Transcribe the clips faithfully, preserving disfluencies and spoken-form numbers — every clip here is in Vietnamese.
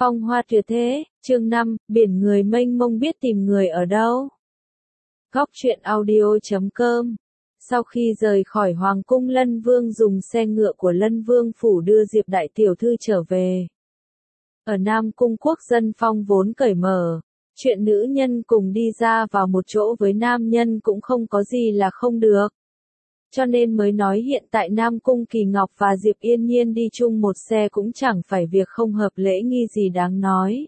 Phong hoa tuyệt thế, chương năm, biển người mênh mông biết tìm người ở đâu. Góc truyện audio chấm com. Sau khi rời khỏi Hoàng cung, Lân Vương dùng xe ngựa của Lân Vương phủ đưa Diệp đại tiểu thư trở về. Ở Nam cung quốc dân phong vốn cởi mở, chuyện nữ nhân cùng đi ra vào một chỗ với nam nhân cũng không có gì là không được. Cho nên mới nói hiện tại Nam Cung Kỳ Ngọc và Diệp Yên Nhiên đi chung một xe cũng chẳng phải việc không hợp lễ nghi gì đáng nói.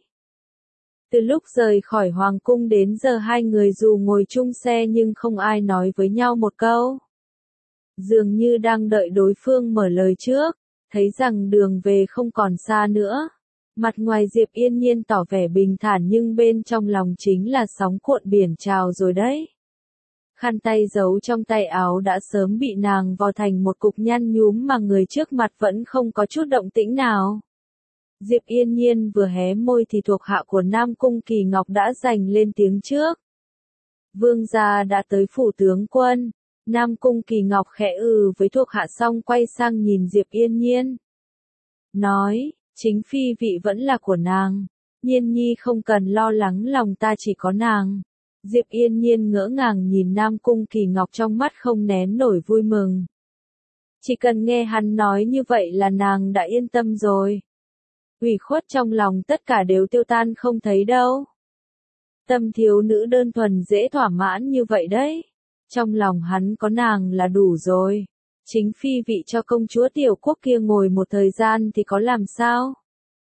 Từ lúc rời khỏi Hoàng Cung đến giờ hai người dù ngồi chung xe nhưng không ai nói với nhau một câu. Dường như đang đợi đối phương mở lời trước, thấy rằng đường về không còn xa nữa. Mặt ngoài Diệp Yên Nhiên tỏ vẻ bình thản nhưng bên trong lòng chính là sóng cuộn biển trào rồi đấy. Khăn tay giấu trong tay áo đã sớm bị nàng vò thành một cục nhăn nhúm mà người trước mặt vẫn không có chút động tĩnh nào. Diệp Yên Nhiên vừa hé môi thì thuộc hạ của Nam Cung Kỳ Ngọc đã giành lên tiếng trước. Vương gia đã tới phủ tướng quân. Nam Cung Kỳ Ngọc khẽ ừ với thuộc hạ xong quay sang nhìn Diệp Yên Nhiên. Nói, chính phi vị vẫn là của nàng. Nhiên nhi không cần lo lắng, lòng ta chỉ có nàng. Diệp Yên Nhiên ngỡ ngàng nhìn Nam Cung Kỳ Ngọc, trong mắt không nén nổi vui mừng. Chỉ cần nghe hắn nói như vậy là nàng đã yên tâm rồi. Ủy khuất trong lòng tất cả đều tiêu tan không thấy đâu. Tâm thiếu nữ đơn thuần dễ thỏa mãn như vậy đấy. Trong lòng hắn có nàng là đủ rồi. Chính phi vị cho công chúa tiểu quốc kia ngồi một thời gian thì có làm sao?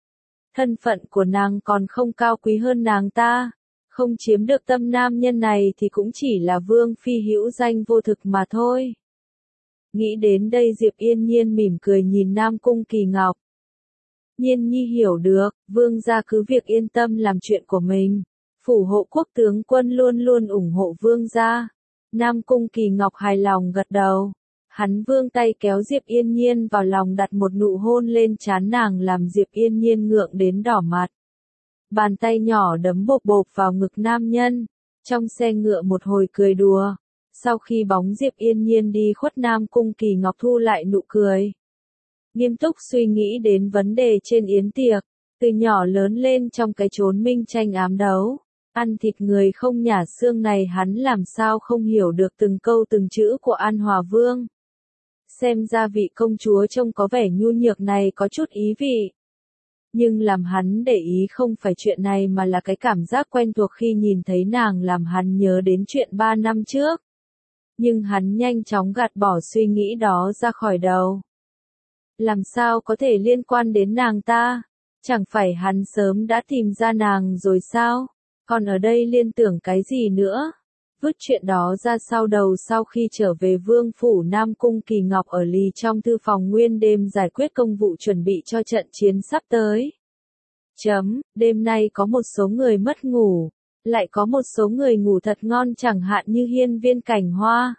Thân phận của nàng còn không cao quý hơn nàng ta. Không chiếm được tâm nam nhân này thì cũng chỉ là vương phi hữu danh vô thực mà thôi. Nghĩ đến đây Diệp Yên Nhiên mỉm cười nhìn Nam Cung Kỳ Ngọc. Nhiên nhi hiểu được, vương gia cứ việc yên tâm làm chuyện của mình. Phủ hộ quốc tướng quân luôn luôn ủng hộ vương gia. Nam Cung Kỳ Ngọc hài lòng gật đầu. Hắn vươn tay kéo Diệp Yên Nhiên vào lòng, đặt một nụ hôn lên trán nàng làm Diệp Yên Nhiên ngượng đến đỏ mặt. Bàn tay nhỏ đấm bộp bộp vào ngực nam nhân. Trong xe ngựa một hồi cười đùa. Sau khi bóng Diệp Yên Nhiên đi khuất, Nam Cung Kỳ Ngọc thu lại nụ cười. Nghiêm túc suy nghĩ đến vấn đề trên yến tiệc. Từ nhỏ lớn lên trong cái chốn minh tranh ám đấu. Ăn thịt người không nhả xương này, hắn làm sao không hiểu được từng câu từng chữ của An Hòa Vương. Xem ra vị công chúa trông có vẻ nhu nhược này có chút ý vị. Nhưng làm hắn để ý không phải chuyện này mà là cái cảm giác quen thuộc khi nhìn thấy nàng, làm hắn nhớ đến chuyện ba năm trước. Nhưng hắn nhanh chóng gạt bỏ suy nghĩ đó ra khỏi đầu. Làm sao có thể liên quan đến nàng ta? Chẳng phải hắn sớm đã tìm ra nàng rồi sao? Còn ở đây liên tưởng cái gì nữa? Vứt chuyện đó ra sau đầu. Sau khi trở về vương phủ, Nam Cung Kỳ Ngọc ở lì trong thư phòng nguyên đêm giải quyết công vụ chuẩn bị cho trận chiến sắp tới. Chấm, đêm nay có một số người mất ngủ, lại có một số người ngủ thật ngon, chẳng hạn như Hiên Viên Cảnh Hoa.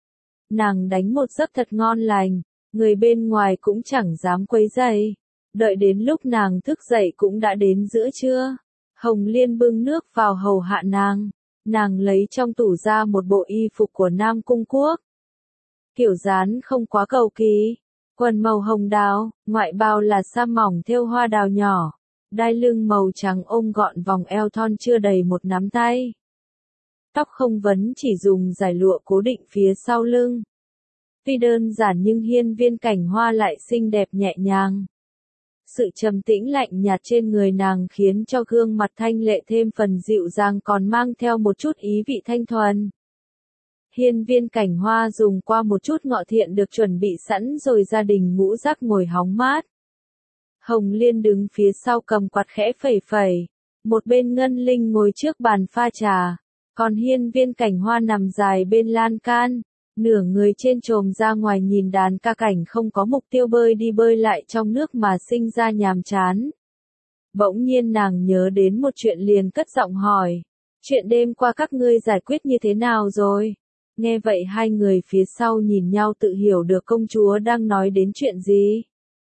Nàng đánh một giấc thật ngon lành, người bên ngoài cũng chẳng dám quấy rầy. Đợi đến lúc nàng thức dậy cũng đã đến giữa trưa. Hồng Liên bưng nước vào hầu hạ nàng. Nàng lấy trong tủ ra một bộ y phục của Nam Cung Quốc. Kiểu dáng không quá cầu kỳ. Quần màu hồng đào, ngoại bào là sa mỏng thêu hoa đào nhỏ. Đai lưng màu trắng ôm gọn vòng eo thon chưa đầy một nắm tay. Tóc không vấn, chỉ dùng dải lụa cố định phía sau lưng. Tuy đơn giản nhưng Hiên Viên Cảnh Hoa lại xinh đẹp nhẹ nhàng. Sự trầm tĩnh lạnh nhạt trên người nàng khiến cho gương mặt thanh lệ thêm phần dịu dàng, còn mang theo một chút ý vị thanh thuần. Hiên Viên Cảnh Hoa dùng qua một chút ngọ thiện được chuẩn bị sẵn rồi, gia đình ngũ giác ngồi hóng mát. Hồng Liên đứng phía sau cầm quạt khẽ phẩy phẩy. Một bên Ngân Linh ngồi trước bàn pha trà. Còn Hiên Viên Cảnh Hoa nằm dài bên lan can. Nửa người trên chồm ra ngoài nhìn đàn ca cảnh không có mục tiêu bơi đi bơi lại trong nước mà sinh ra nhàm chán. Bỗng nhiên nàng nhớ đến một chuyện liền cất giọng hỏi. Chuyện đêm qua các ngươi giải quyết như thế nào rồi? Nghe vậy hai người phía sau nhìn nhau tự hiểu được công chúa đang nói đến chuyện gì.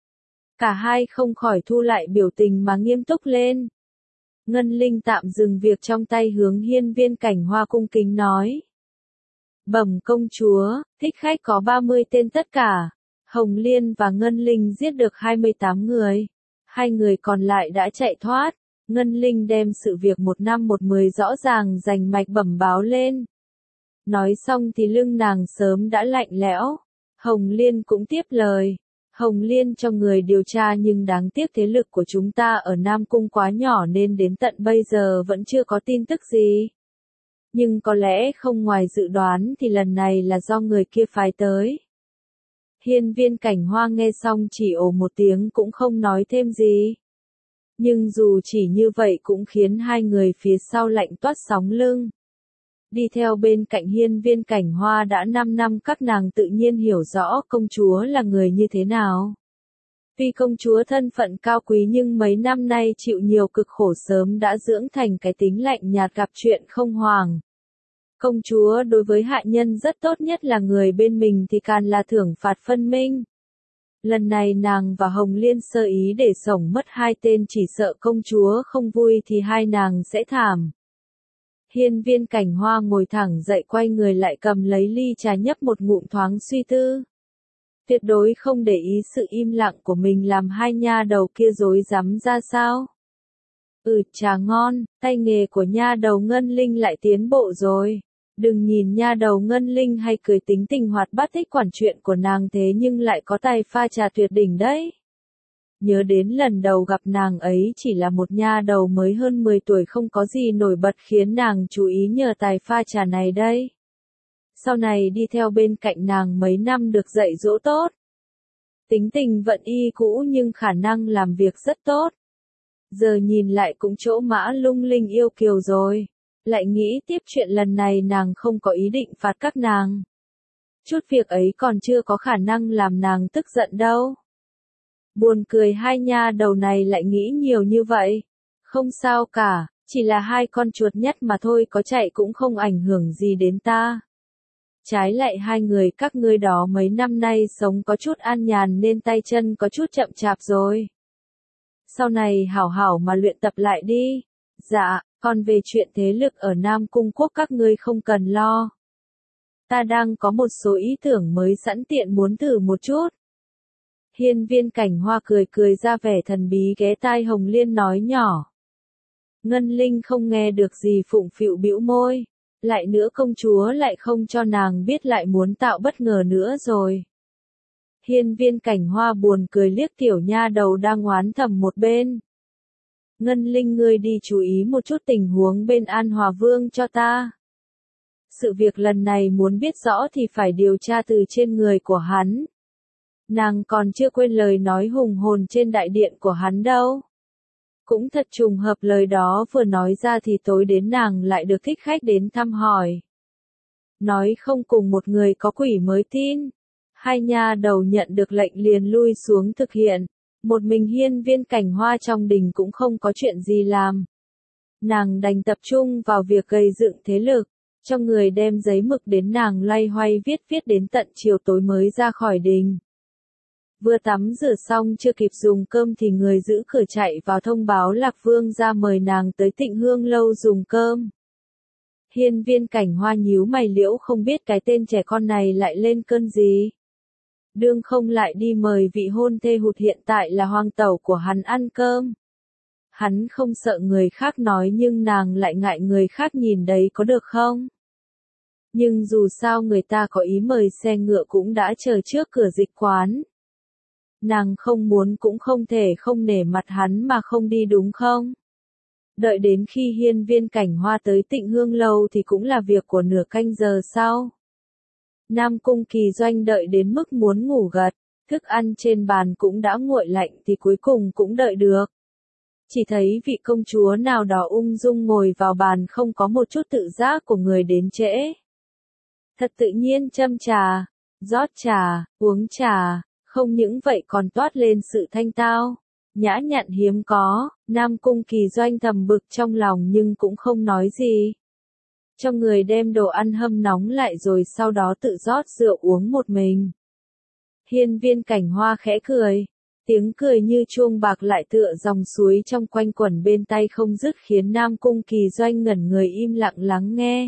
Cả hai không khỏi thu lại biểu tình mà nghiêm túc lên. Ngân Linh tạm dừng việc trong tay hướng Hiên Viên Cảnh Hoa cung kính nói. Bẩm công chúa, thích khách có ba mươi tên tất cả. Hồng Liên và Ngân Linh giết được hai mươi tám người. Hai người còn lại đã chạy thoát. Ngân Linh đem sự việc một năm một mười rõ ràng rành mạch bẩm báo lên. Nói xong thì lưng nàng sớm đã lạnh lẽo. Hồng Liên cũng tiếp lời. Hồng Liên cho người điều tra nhưng đáng tiếc thế lực của chúng ta ở Nam Cung quá nhỏ nên đến tận bây giờ vẫn chưa có tin tức gì. Nhưng có lẽ không ngoài dự đoán thì lần này là do người kia phái tới. Hiên Viên Cảnh Hoa nghe xong chỉ ồ một tiếng cũng không nói thêm gì. Nhưng dù chỉ như vậy cũng khiến hai người phía sau lạnh toát sóng lưng. Đi theo bên cạnh Hiên Viên Cảnh Hoa đã năm năm các nàng tự nhiên hiểu rõ công chúa là người như thế nào. Tuy công chúa thân phận cao quý nhưng mấy năm nay chịu nhiều cực khổ sớm đã dưỡng thành cái tính lạnh nhạt gặp chuyện không hoàng. Công chúa đối với hạ nhân rất tốt, nhất là người bên mình thì càng là thưởng phạt phân minh. Lần này nàng và Hồng Liên sơ ý để sổng mất hai tên, chỉ sợ công chúa không vui thì hai nàng sẽ thảm. Hiên Viên Cảnh Hoa ngồi thẳng dậy quay người lại cầm lấy ly trà nhấp một ngụm thoáng suy tư. Tuyệt đối không để ý sự im lặng của mình làm hai nha đầu kia rối rắm ra sao. Ừ, trà ngon, tay nghề của nha đầu Ngân Linh lại tiến bộ rồi. Đừng nhìn nha đầu Ngân Linh hay cười tính tình hoạt bát thích quản chuyện của nàng thế nhưng lại có tài pha trà tuyệt đỉnh đấy. Nhớ đến lần đầu gặp nàng ấy chỉ là một nha đầu mới hơn mười tuổi không có gì nổi bật khiến nàng chú ý nhờ tài pha trà này đây. Sau này đi theo bên cạnh nàng mấy năm được dạy dỗ tốt. Tính tình vận y cũ nhưng khả năng làm việc rất tốt. Giờ nhìn lại cũng chỗ mã lung linh yêu kiều rồi. Lại nghĩ tiếp chuyện lần này nàng không có ý định phạt các nàng. Chút việc ấy còn chưa có khả năng làm nàng tức giận đâu. Buồn cười hai nha đầu này lại nghĩ nhiều như vậy. Không sao cả, chỉ là hai con chuột nhất mà thôi, có chạy cũng không ảnh hưởng gì đến ta. Trái lại hai người các ngươi đó mấy năm nay sống có chút an nhàn nên tay chân có chút chậm chạp rồi. Sau này hảo hảo mà luyện tập lại đi. Dạ, còn về chuyện thế lực ở Nam Cung Quốc các ngươi không cần lo. Ta đang có một số ý tưởng mới sẵn tiện muốn thử một chút. Hiên Viên Cảnh Hoa cười cười ra vẻ thần bí ghé tai Hồng Liên nói nhỏ. Ngân Linh không nghe được gì phụng phịu bĩu môi. Lại nữa công chúa lại không cho nàng biết lại muốn tạo bất ngờ nữa rồi. Hiên Viên Cảnh Hoa buồn cười liếc tiểu nha đầu đang oán thầm một bên. Ngân Linh ngươi đi chú ý một chút tình huống bên An Hòa Vương cho ta. Sự việc lần này muốn biết rõ thì phải điều tra từ trên người của hắn. Nàng còn chưa quên lời nói hùng hồn trên đại điện của hắn đâu. Cũng thật trùng hợp lời đó vừa nói ra thì tối đến nàng lại được thích khách đến thăm hỏi. Nói không cùng một người có quỷ mới tin. Hai nha đầu nhận được lệnh liền lui xuống thực hiện. Một mình Hiên Viên Cảnh Hoa trong đình cũng không có chuyện gì làm. Nàng đành tập trung vào việc gây dựng thế lực. Cho người đem giấy mực đến nàng loay hoay viết viết đến tận chiều tối mới ra khỏi đình. Vừa tắm rửa xong chưa kịp dùng cơm thì người giữ cửa chạy vào thông báo Lạc Vương ra mời nàng tới Tịnh Hương lâu dùng cơm. Hiên Viên Cảnh Hoa nhíu mày liễu không biết cái tên trẻ con này lại lên cơn gì. Đương không lại đi mời vị hôn thê hụt hiện tại là hoàng tẩu của hắn ăn cơm. Hắn không sợ người khác nói nhưng nàng lại ngại người khác nhìn đấy có được không? Nhưng dù sao người ta có ý mời xe ngựa cũng đã chờ trước cửa dịch quán. Nàng không muốn cũng không thể không nể mặt hắn mà không đi đúng không? Đợi đến khi Hiên Viên Cảnh Hoa tới Tịnh Hương lâu thì cũng là việc của nửa canh giờ sau. Nam Cung Kỳ Doanh đợi đến mức muốn ngủ gật, thức ăn trên bàn cũng đã nguội lạnh thì cuối cùng cũng đợi được. Chỉ thấy vị công chúa nào đó ung dung ngồi vào bàn không có một chút tự giác của người đến trễ. Thật tự nhiên châm trà, rót trà, uống trà, không những vậy còn toát lên sự thanh tao, nhã nhặn hiếm có. Nam Cung Kỳ Doanh thầm bực trong lòng nhưng cũng không nói gì. Cho người đem đồ ăn hâm nóng lại rồi sau đó tự rót rượu uống một mình. Hiên Viên Cảnh Hoa khẽ cười. Tiếng cười như chuông bạc lại tựa dòng suối trong quanh quẩn bên tai không dứt khiến Nam Cung Kỳ Doanh ngẩn người im lặng lắng nghe.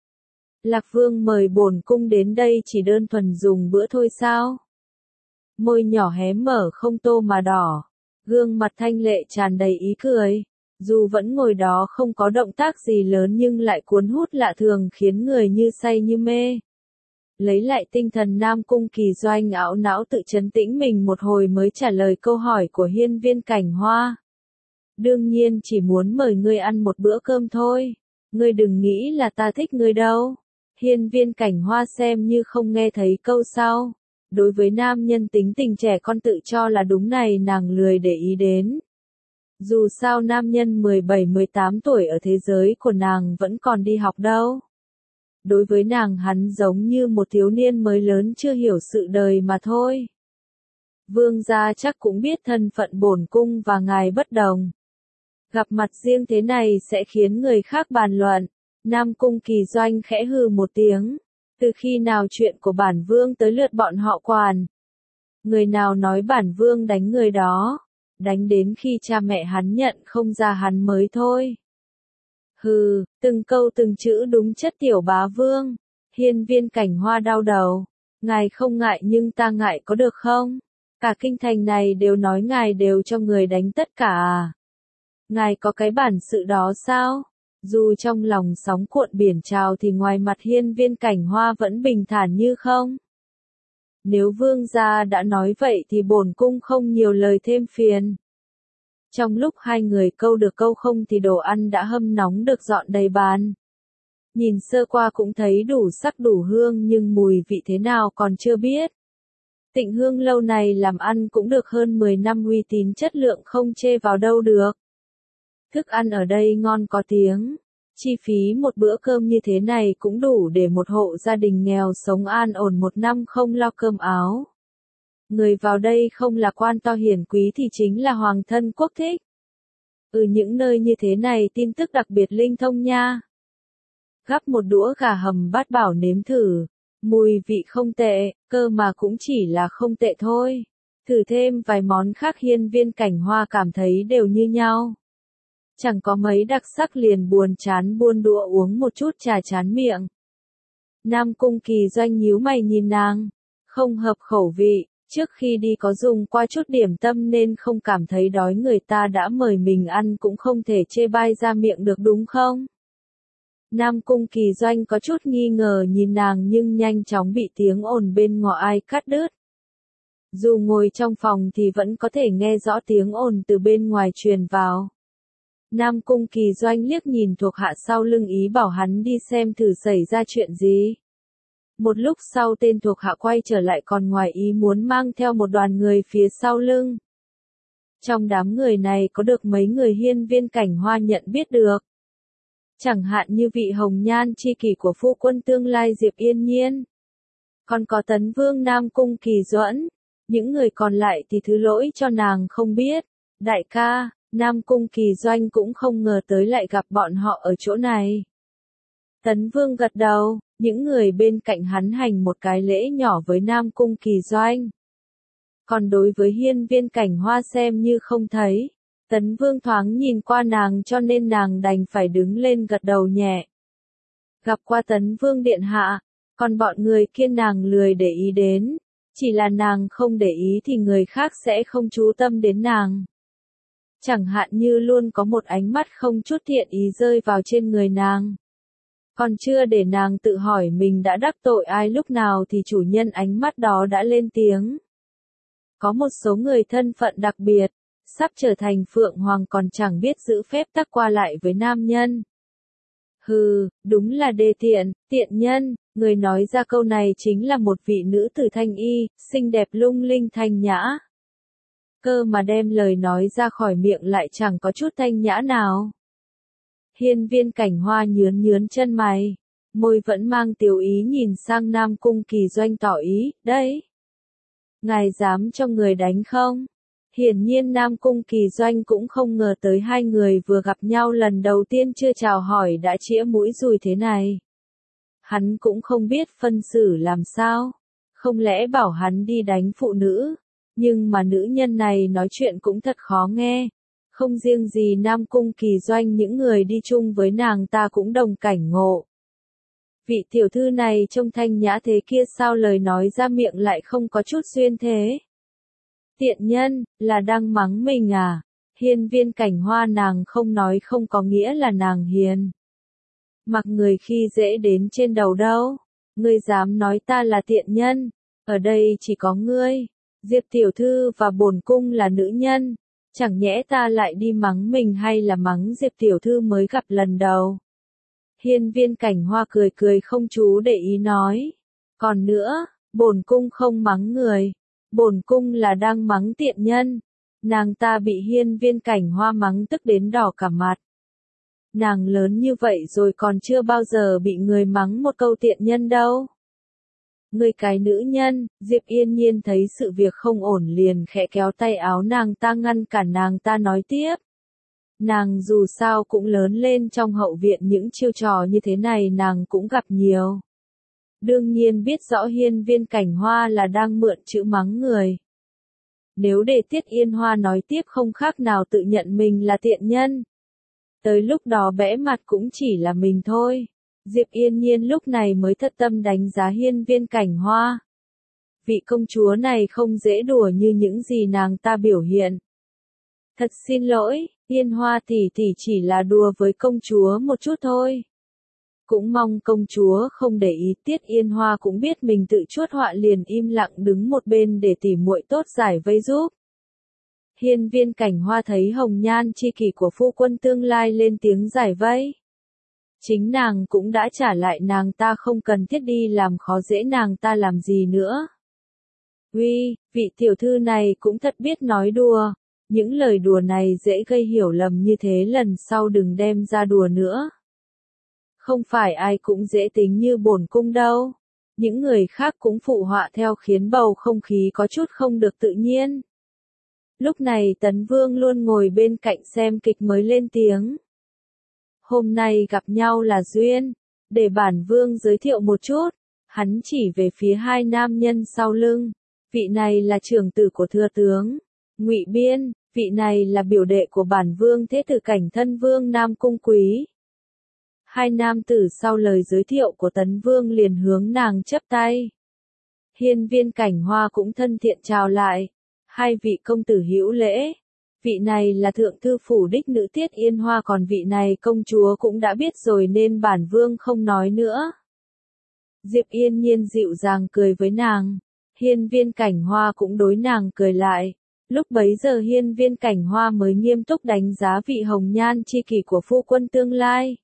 Lạc Vương mời bổn cung đến đây chỉ đơn thuần dùng bữa thôi sao? Môi nhỏ hé mở không tô mà đỏ. Gương mặt thanh lệ tràn đầy ý cười. Dù vẫn ngồi đó không có động tác gì lớn nhưng lại cuốn hút lạ thường khiến người như say như mê. Lấy lại tinh thần Nam Cung Kỳ Doanh ảo não tự trấn tĩnh mình một hồi mới trả lời câu hỏi của Hiên Viên Cảnh Hoa. Đương nhiên chỉ muốn mời ngươi ăn một bữa cơm thôi. Ngươi đừng nghĩ là ta thích ngươi đâu. Hiên Viên Cảnh Hoa xem như không nghe thấy câu sau. Đối với nam nhân tính tình trẻ con tự cho là đúng này nàng lười để ý đến. Dù sao nam nhân mười bảy mười tám tuổi ở thế giới của nàng vẫn còn đi học đâu. Đối với nàng hắn giống như một thiếu niên mới lớn chưa hiểu sự đời mà thôi. Vương gia chắc cũng biết thân phận bổn cung và ngài bất đồng. Gặp mặt riêng thế này sẽ khiến người khác bàn luận. Nam Cung Kỳ Doanh khẽ hừ một tiếng. Từ khi nào chuyện của bản vương tới lượt bọn họ quản? Người nào nói bản vương đánh người đó? Đánh đến khi cha mẹ hắn nhận không ra hắn mới thôi. Hừ, từng câu từng chữ đúng chất tiểu bá vương. Hiên Viên Cảnh Hoa đau đầu. Ngài không ngại nhưng ta ngại có được không? Cả kinh thành này đều nói ngài đều cho người đánh tất cả à? Ngài có cái bản sự đó sao? Dù trong lòng sóng cuộn biển trào thì ngoài mặt Hiên Viên Cảnh Hoa vẫn bình thản như không. Nếu vương gia đã nói vậy thì bổn cung không nhiều lời thêm phiền. Trong lúc hai người câu được câu không thì đồ ăn đã hâm nóng được dọn đầy bàn. Nhìn sơ qua cũng thấy đủ sắc đủ hương nhưng mùi vị thế nào còn chưa biết. Tịnh Hương lâu này làm ăn cũng được hơn mười năm uy tín chất lượng không chê vào đâu được. Thức ăn ở đây ngon có tiếng. Chi phí một bữa cơm như thế này cũng đủ để một hộ gia đình nghèo sống an ổn một năm không lo cơm áo. Người vào đây không là quan to hiển quý thì chính là hoàng thân quốc thích. Ừ, những nơi như thế này tin tức đặc biệt linh thông nha. Gắp một đũa gà hầm bát bảo nếm thử. Mùi vị không tệ, cơ mà cũng chỉ là không tệ thôi. Thử thêm vài món khác Hiên Viên Cảnh Hoa cảm thấy đều như nhau. Chẳng có mấy đặc sắc liền buồn chán buông đũa uống một chút trà chán miệng. Nam Cung Kỳ Doanh nhíu mày nhìn nàng. Không hợp khẩu vị, trước khi đi có dùng qua chút điểm tâm nên không cảm thấy đói, người ta đã mời mình ăn cũng không thể chê bai ra miệng được đúng không? Nam Cung Kỳ Doanh có chút nghi ngờ nhìn nàng nhưng nhanh chóng bị tiếng ồn bên ngoài cắt đứt. Dù ngồi trong phòng thì vẫn có thể nghe rõ tiếng ồn từ bên ngoài truyền vào. Nam Cung Kỳ Doanh liếc nhìn thuộc hạ sau lưng ý bảo hắn đi xem thử xảy ra chuyện gì. Một lúc sau tên thuộc hạ quay trở lại còn ngoài ý muốn mang theo một đoàn người phía sau lưng. Trong đám người này có được mấy người Hiên Viên Cảnh Hoa nhận biết được. Chẳng hạn như vị hồng nhan chi kỷ của phu quân tương lai Diệp Yên Nhiên. Còn có Tấn Vương Nam Cung Kỳ Duẫn. Những người còn lại thì thứ lỗi cho nàng không biết. Đại ca, Nam Cung Kỳ Doanh cũng không ngờ tới lại gặp bọn họ ở chỗ này. Tấn Vương gật đầu, những người bên cạnh hắn hành một cái lễ nhỏ với Nam Cung Kỳ Doanh. Còn đối với Hiên Viên Cảnh Hoa xem như không thấy. Tấn Vương thoáng nhìn qua nàng cho nên nàng đành phải đứng lên gật đầu nhẹ. Gặp qua Tấn Vương điện hạ, còn bọn người kia nàng lười để ý đến. Chỉ là nàng không để ý thì người khác sẽ không chú tâm đến nàng. Chẳng hạn như luôn có một ánh mắt không chút thiện ý rơi vào trên người nàng. Còn chưa để nàng tự hỏi mình đã đắc tội ai lúc nào thì chủ nhân ánh mắt đó đã lên tiếng. Có một số người thân phận đặc biệt, sắp trở thành phượng hoàng còn chẳng biết giữ phép tắc qua lại với nam nhân. Hừ, đúng là đê tiện, tiện nhân, người nói ra câu này chính là một vị nữ tử thanh y, xinh đẹp lung linh thanh nhã. Cơ mà đem lời nói ra khỏi miệng lại chẳng có chút thanh nhã nào. Hiên Viên Cảnh Hoa nhướn nhướn chân mày, môi vẫn mang tiểu ý nhìn sang Nam Cung Kỳ Doanh tỏ ý, đấy. Ngài dám cho người đánh không? Hiển nhiên Nam Cung Kỳ Doanh cũng không ngờ tới hai người vừa gặp nhau lần đầu tiên chưa chào hỏi đã chĩa mũi dùi thế này. Hắn cũng không biết phân xử làm sao. Không lẽ bảo hắn đi đánh phụ nữ? Nhưng mà nữ nhân này nói chuyện cũng thật khó nghe. Không riêng gì Nam Cung Kỳ Doanh, những người đi chung với nàng ta cũng đồng cảnh ngộ. Vị tiểu thư này trông thanh nhã thế kia sao lời nói ra miệng lại không có chút duyên thế? Tiện nhân, là đang mắng mình à? Hiên Viên Cảnh Hoa nàng không nói không có nghĩa là nàng hiền. Mặc người khi dễ đến trên đầu đâu. Ngươi dám nói ta là tiện nhân, ở đây chỉ có ngươi, Diệp tiểu thư và bổn cung là nữ nhân, chẳng nhẽ ta lại đi mắng mình hay là mắng Diệp tiểu thư mới gặp lần đầu. Hiên Viên Cảnh Hoa cười cười không chú để ý nói, còn nữa, bổn cung không mắng người, bổn cung là đang mắng tiện nhân. Nàng ta bị Hiên Viên Cảnh Hoa mắng tức đến đỏ cả mặt. Nàng lớn như vậy rồi còn chưa bao giờ bị người mắng một câu tiện nhân đâu. Người cái nữ nhân, Diệp Yên Nhiên thấy sự việc không ổn liền khẽ kéo tay áo nàng ta ngăn cản nàng ta nói tiếp. Nàng dù sao cũng lớn lên trong hậu viện, những chiêu trò như thế này nàng cũng gặp nhiều. Đương nhiên biết rõ Hiên Viên Cảnh Hoa là đang mượn chữ mắng người. Nếu để Tiết Yên Hoa nói tiếp không khác nào tự nhận mình là tiện nhân. Tới lúc đó bẽ mặt cũng chỉ là mình thôi. Diệp Yên Nhiên lúc này mới thật tâm đánh giá Hiên Viên Cảnh Hoa. Vị công chúa này không dễ đùa như những gì nàng ta biểu hiện. Thật xin lỗi, Yên Hoa tỷ tỷ chỉ là đùa với công chúa một chút thôi. Cũng mong công chúa không để ý. Tiết Yên Hoa cũng biết mình tự chuốc họa liền im lặng đứng một bên để tỉ muội tốt giải vây giúp. Hiên Viên Cảnh Hoa thấy hồng nhan chi kỷ của phu quân tương lai lên tiếng giải vây. Chính nàng cũng đã trả lại, nàng ta không cần thiết đi làm khó dễ nàng ta làm gì nữa. Uy, vị tiểu thư này cũng thật biết nói đùa. Những lời đùa này dễ gây hiểu lầm, như thế lần sau đừng đem ra đùa nữa. Không phải ai cũng dễ tính như bổn cung đâu. Những người khác cũng phụ họa theo khiến bầu không khí có chút không được tự nhiên. Lúc này Tấn Vương luôn ngồi bên cạnh xem kịch mới lên tiếng. Hôm nay gặp nhau là duyên, để bản vương giới thiệu một chút. Hắn chỉ về phía hai nam nhân sau lưng. Vị này là trưởng tử của thừa tướng Ngụy Biên, vị này là biểu đệ của bản vương Thế Tử Cảnh Thân Vương Nam Cung Quý. Hai nam tử sau lời giới thiệu của Tấn Vương liền hướng nàng chắp tay. Hiên Viên Cảnh Hoa cũng thân thiện chào lại. Hai vị công tử hữu lễ. Vị này là thượng thư phủ đích nữ Tiết Yên Hoa, còn vị này công chúa cũng đã biết rồi nên bản vương không nói nữa. Diệp Yên Nhiên dịu dàng cười với nàng. Hiên Viên Cảnh Hoa cũng đối nàng cười lại. Lúc bấy giờ Hiên Viên Cảnh Hoa mới nghiêm túc đánh giá vị hồng nhan chi kỷ của phu quân tương lai.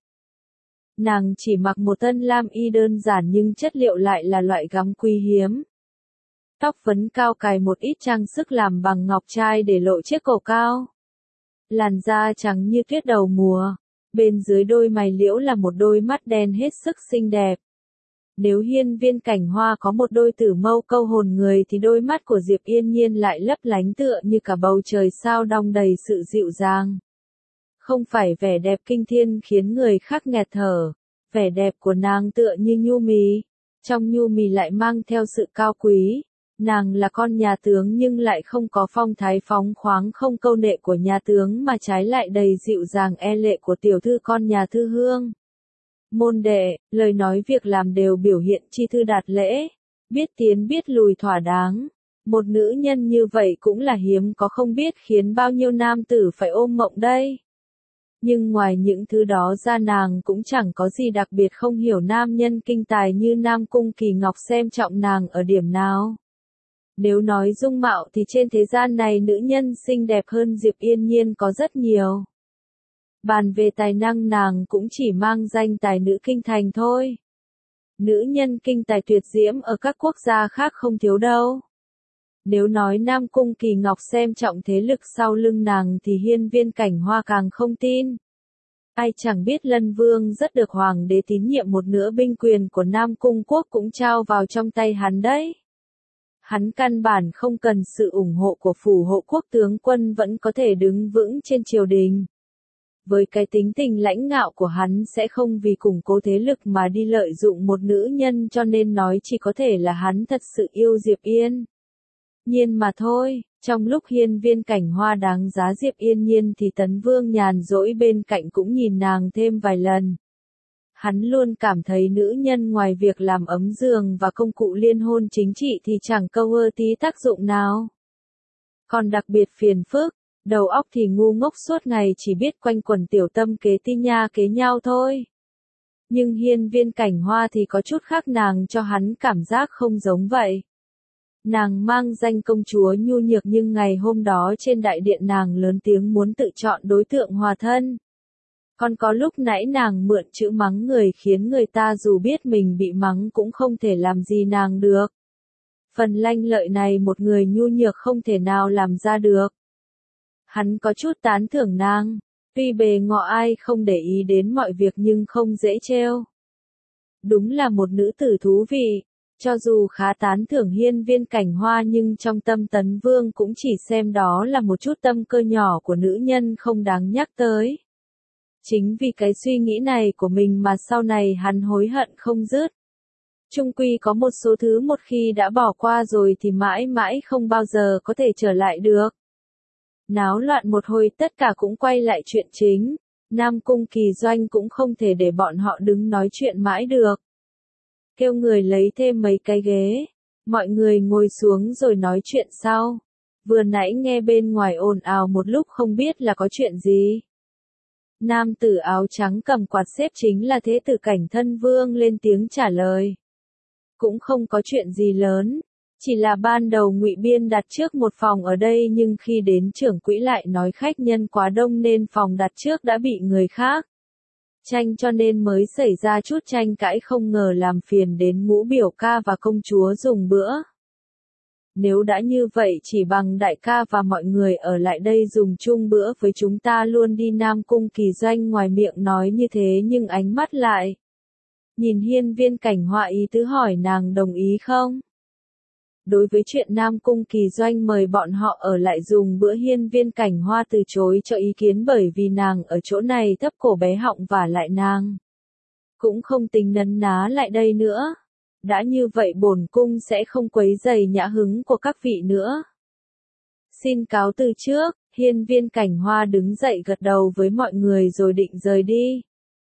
Nàng chỉ mặc một thân lam y đơn giản nhưng chất liệu lại là loại gấm quý hiếm. Tóc vấn cao cài một ít trang sức làm bằng ngọc trai để lộ chiếc cổ cao. Làn da trắng như tuyết đầu mùa. Bên dưới đôi mày liễu là một đôi mắt đen hết sức xinh đẹp. Nếu Hiên Viên Cảnh Hoa có một đôi tử mâu câu hồn người thì đôi mắt của Diệp Yên Nhiên lại lấp lánh tựa như cả bầu trời sao đong đầy sự dịu dàng. Không phải vẻ đẹp kinh thiên khiến người khác nghẹt thở. Vẻ đẹp của nàng tựa như nhu mì. Trong nhu mì lại mang theo sự cao quý. Nàng là con nhà tướng nhưng lại không có phong thái phóng khoáng không câu nệ của nhà tướng mà trái lại đầy dịu dàng e lệ của tiểu thư con nhà thư hương. Môn đệ, lời nói việc làm đều biểu hiện chi thư đạt lễ, biết tiến biết lùi thỏa đáng. Một nữ nhân như vậy cũng là hiếm có, không biết khiến bao nhiêu nam tử phải ôm mộng đây. Nhưng ngoài những thứ đó ra nàng cũng chẳng có gì đặc biệt, không hiểu nam nhân kinh tài như Nam Cung Kỳ Ngọc xem trọng nàng ở điểm nào. Nếu nói dung mạo thì trên thế gian này nữ nhân xinh đẹp hơn Diệp Yên Nhiên có rất nhiều. Bàn về tài năng nàng cũng chỉ mang danh tài nữ kinh thành thôi. Nữ nhân kinh tài tuyệt diễm ở các quốc gia khác không thiếu đâu. Nếu nói Nam Cung Kỳ Ngọc xem trọng thế lực sau lưng nàng thì Hiên Viên Cảnh Hoa càng không tin. Ai chẳng biết Lân Vương rất được hoàng đế tín nhiệm, một nửa binh quyền của Nam Cung quốc cũng trao vào trong tay hắn đấy. Hắn căn bản không cần sự ủng hộ của phủ hộ quốc, tướng quân vẫn có thể đứng vững trên triều đình. Với cái tính tình lãnh ngạo của hắn sẽ không vì củng cố thế lực mà đi lợi dụng một nữ nhân, cho nên nói chỉ có thể là hắn thật sự yêu Diệp Yên Nhiên mà thôi. Trong lúc Hiên Viên Cảnh Hoa đáng giá Diệp Yên Nhiên thì Tấn Vương nhàn rỗi bên cạnh cũng nhìn nàng thêm vài lần. Hắn luôn cảm thấy nữ nhân ngoài việc làm ấm giường và công cụ liên hôn chính trị thì chẳng câu ơ tí tác dụng nào. còn đặc biệt phiền phức, đầu óc thì ngu ngốc suốt ngày chỉ biết quanh quẩn tiểu tâm kế ti nha kế nhau thôi. Nhưng hiên viên cảnh hoa thì có chút khác, nàng cho hắn cảm giác không giống vậy. Nàng mang danh công chúa nhu nhược nhưng ngày hôm đó trên đại điện nàng lớn tiếng muốn tự chọn đối tượng hòa thân. Còn có lúc nãy nàng mượn chữ mắng người khiến người ta dù biết mình bị mắng cũng không thể làm gì nàng được. Phần lanh lợi này một người nhu nhược không thể nào làm ra được. Hắn có chút tán thưởng nàng, tuy bề ngọ ai không để ý đến mọi việc nhưng không dễ trêu. Đúng là một nữ tử thú vị, cho dù khá tán thưởng hiên viên cảnh hoa nhưng trong tâm Tấn Vương cũng chỉ xem đó là một chút tâm cơ nhỏ của nữ nhân không đáng nhắc tới. Chính vì cái suy nghĩ này của mình mà sau này hắn hối hận không dứt. Chung quy có một số thứ một khi đã bỏ qua rồi thì mãi mãi không bao giờ có thể trở lại được. Náo loạn một hồi tất cả cũng quay lại chuyện chính, Nam Cung Kỳ Doanh cũng không thể để bọn họ đứng nói chuyện mãi được. Kêu người lấy thêm mấy cái ghế, mọi người ngồi xuống rồi nói chuyện sau. Vừa nãy nghe bên ngoài ồn ào một lúc không biết là có chuyện gì. Nam tử áo trắng cầm quạt xếp chính là Thế tử Cảnh Thân Vương lên tiếng trả lời. Cũng không có chuyện gì lớn, chỉ là ban đầu Ngụy Biên đặt trước một phòng ở đây nhưng khi đến trưởng quỹ lại nói khách nhân quá đông nên phòng đặt trước đã bị người khác tranh cho nên mới xảy ra chút tranh cãi, không ngờ làm phiền đến Ngũ biểu ca và công chúa dùng bữa. Nếu đã như vậy chỉ bằng đại ca và mọi người ở lại đây dùng chung bữa với chúng ta luôn đi. Nam Cung Kỳ Doanh ngoài miệng nói như thế nhưng ánh mắt lại nhìn hiên viên cảnh hoa ý tứ hỏi nàng đồng ý không. Đối với chuyện Nam Cung Kỳ Doanh mời bọn họ ở lại dùng bữa, hiên viên cảnh hoa từ chối cho ý kiến bởi vì nàng ở chỗ này thấp cổ bé họng và lại nàng cũng không tính nấn ná lại đây nữa. Đã như vậy bổn cung sẽ không quấy rầy nhã hứng của các vị nữa. Xin cáo từ trước, hiên viên cảnh hoa đứng dậy gật đầu với mọi người rồi định rời đi.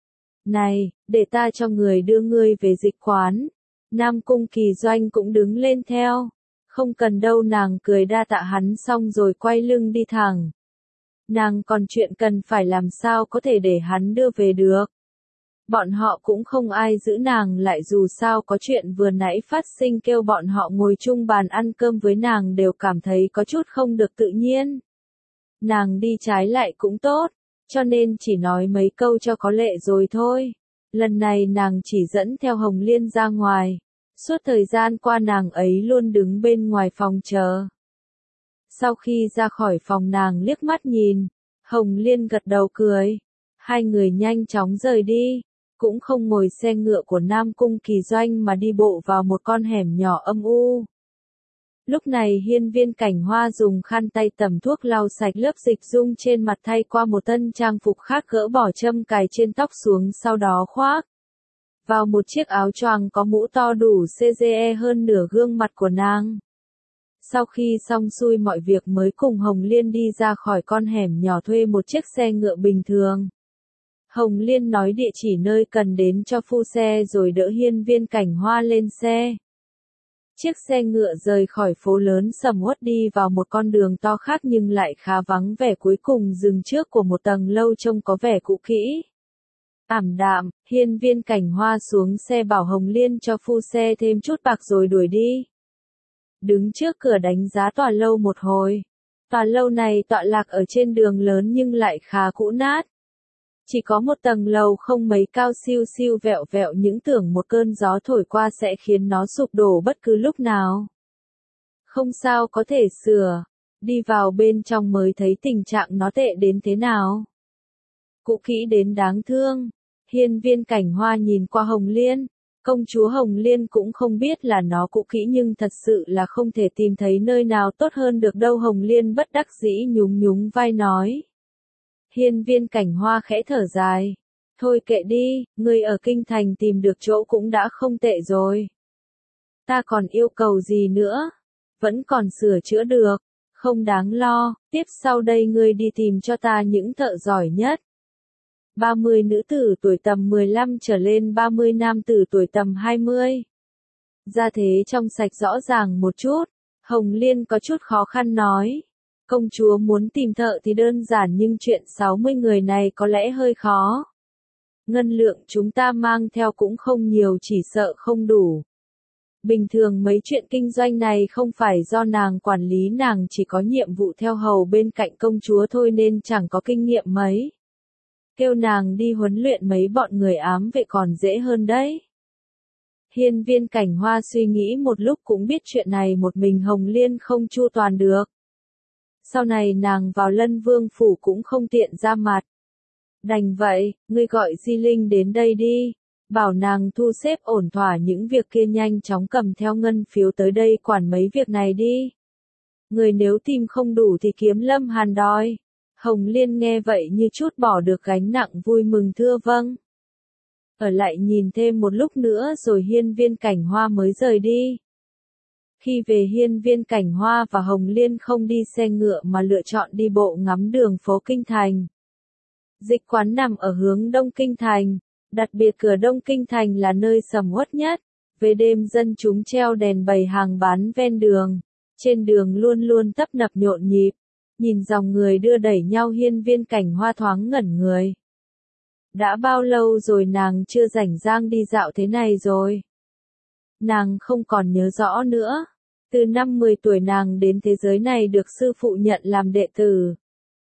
Này, để ta cho người đưa ngươi về dịch quán. Nam Cung Kỳ Doanh cũng đứng lên theo. Không cần đâu, nàng cười đa tạ hắn xong rồi quay lưng đi thẳng. Nàng còn chuyện cần phải làm sao có thể để hắn đưa về được. Bọn họ cũng không ai giữ nàng lại, dù sao có chuyện vừa nãy phát sinh kêu bọn họ ngồi chung bàn ăn cơm với nàng đều cảm thấy có chút không được tự nhiên. Nàng đi trái lại cũng tốt, cho nên chỉ nói mấy câu cho có lệ rồi thôi. Lần này nàng chỉ dẫn theo Hồng Liên ra ngoài. Suốt thời gian qua nàng ấy luôn đứng bên ngoài phòng chờ. Sau khi ra khỏi phòng nàng liếc mắt nhìn, Hồng Liên gật đầu cười. Hai người nhanh chóng rời đi, cũng không ngồi xe ngựa của Nam Cung Kỳ Doanh mà đi bộ vào một con hẻm nhỏ âm u. Lúc này hiên viên cảnh hoa dùng khăn tay tẩm thuốc lau sạch lớp dịch dung trên mặt thay qua một thân trang phục khác, gỡ bỏ châm cài trên tóc xuống sau đó khoác vào một chiếc áo choàng có mũ to đủ xê giê e hơn nửa gương mặt của nàng. Sau khi xong xuôi mọi việc mới cùng Hồng Liên đi ra khỏi con hẻm nhỏ thuê một chiếc xe ngựa bình thường. Hồng Liên nói địa chỉ nơi cần đến cho phu xe rồi đỡ hiên viên cảnh hoa lên xe. Chiếc xe ngựa rời khỏi phố lớn sầm uất đi vào một con đường to khác nhưng lại khá vắng vẻ, cuối cùng dừng trước của một tầng lâu trông có vẻ cũ kỹ. Ảm đạm, hiên viên cảnh hoa xuống xe bảo Hồng Liên cho phu xe thêm chút bạc rồi đuổi đi. Đứng trước cửa đánh giá tòa lâu một hồi. Tòa lâu này tọa lạc ở trên đường lớn nhưng lại khá cũ nát. Chỉ có một tầng lầu không mấy cao, siêu siêu vẹo vẹo, những tưởng một cơn gió thổi qua sẽ khiến nó sụp đổ bất cứ lúc nào. Không sao có thể sửa, đi vào bên trong mới thấy tình trạng nó tệ đến thế nào. Cũ kỹ đến đáng thương. Hiên viên cảnh hoa nhìn qua Hồng Liên, công chúa Hồng Liên cũng không biết là nó cũ kỹ nhưng thật sự là không thể tìm thấy nơi nào tốt hơn được đâu. Hồng Liên bất đắc dĩ nhún nhún vai nói. Hiên viên cảnh hoa khẽ thở dài. Thôi kệ đi, người ở kinh thành tìm được chỗ cũng đã không tệ rồi. Ta còn yêu cầu gì nữa? Vẫn còn sửa chữa được, không đáng lo. Tiếp sau đây ngươi đi tìm cho ta những thợ giỏi nhất. ba mươi nữ tử tuổi tầm mười lăm trở lên, ba mươi nam tử tuổi tầm hai mươi. Ra thế trong sạch rõ ràng một chút. Hồng Liên có chút khó khăn nói. Công chúa muốn tìm thợ thì đơn giản nhưng chuyện sáu mươi người này có lẽ hơi khó. Ngân lượng chúng ta mang theo cũng không nhiều, chỉ sợ không đủ. Bình thường mấy chuyện kinh doanh này không phải do nàng quản lý, nàng chỉ có nhiệm vụ theo hầu bên cạnh công chúa thôi nên chẳng có kinh nghiệm mấy. Kêu nàng đi huấn luyện mấy bọn người ám vệ còn dễ hơn đấy. Hiên Viên Cảnh Hoa suy nghĩ một lúc cũng biết chuyện này một mình Hồng Liên không chu toàn được. Sau này nàng vào Lân Vương phủ cũng không tiện ra mặt. Đành vậy, ngươi gọi Di Linh đến đây đi. Bảo nàng thu xếp ổn thỏa những việc kia, nhanh chóng cầm theo ngân phiếu tới đây quản mấy việc này đi. Người nếu tìm không đủ thì kiếm Lâm Hàn đòi. Hồng Liên nghe vậy như chút bỏ được gánh nặng, vui mừng thưa vâng. Ở lại nhìn thêm một lúc nữa rồi Hiên Viên Cảnh Hoa mới rời đi. Khi về, Hiên Viên Cảnh Hoa và Hồng Liên không đi xe ngựa mà lựa chọn đi bộ ngắm đường phố Kinh Thành. Dịch quán nằm ở hướng Đông Kinh Thành. Đặc biệt cửa Đông Kinh Thành là nơi sầm uất nhất. Về đêm dân chúng treo đèn bày hàng bán ven đường. Trên đường luôn luôn tấp nập nhộn nhịp. Nhìn dòng người đưa đẩy nhau, Hiên Viên Cảnh Hoa thoáng ngẩn người. Đã bao lâu rồi nàng chưa rảnh rang đi dạo thế này rồi? Nàng không còn nhớ rõ nữa. Từ năm mười tuổi nàng đến thế giới này được sư phụ nhận làm đệ tử.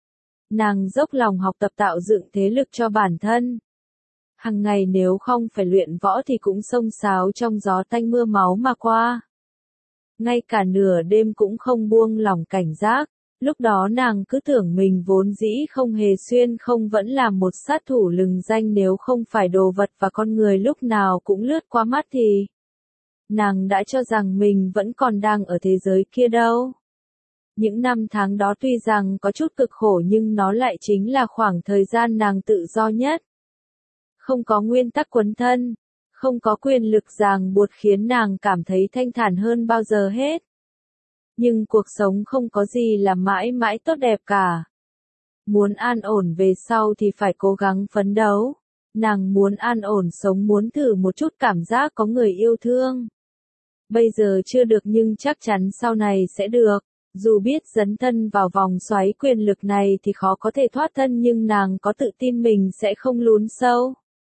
Nàng dốc lòng học tập tạo dựng thế lực cho bản thân. Hằng ngày nếu không phải luyện võ thì cũng xông xáo trong gió tanh mưa máu mà qua. Ngay cả nửa đêm cũng không buông lỏng cảnh giác. Lúc đó nàng cứ tưởng mình vốn dĩ không hề xuyên không vẫn là một sát thủ lừng danh, nếu không phải đồ vật và con người lúc nào cũng lướt qua mắt thì nàng đã cho rằng mình vẫn còn đang ở thế giới kia đâu. Những năm tháng đó tuy rằng có chút cực khổ nhưng nó lại chính là khoảng thời gian nàng tự do nhất. Không có nguyên tắc quấn thân, không có quyền lực ràng buộc khiến nàng cảm thấy thanh thản hơn bao giờ hết. Nhưng cuộc sống không có gì là mãi mãi tốt đẹp cả. Muốn an ổn về sau thì phải cố gắng phấn đấu. Nàng muốn an ổn sống, muốn thử một chút cảm giác có người yêu thương. Bây giờ chưa được nhưng chắc chắn sau này sẽ được. Dù biết dấn thân vào vòng xoáy quyền lực này thì khó có thể thoát thân nhưng nàng có tự tin mình sẽ không lún sâu.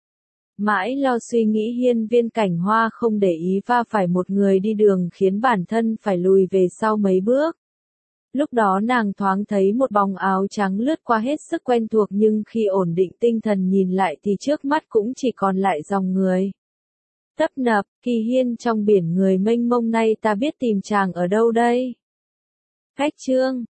Mãi lo suy nghĩ, Hiên Viên Cảnh Hoa không để ý va phải một người đi đường khiến bản thân phải lùi về sau mấy bước. Lúc đó nàng thoáng thấy một bóng áo trắng lướt qua hết sức quen thuộc, nhưng khi ổn định tinh thần nhìn lại thì trước mắt cũng chỉ còn lại dòng người. Tấp nập, Kỳ Hiên trong biển người mênh mông, nay ta biết tìm chàng ở đâu đây? Cách chương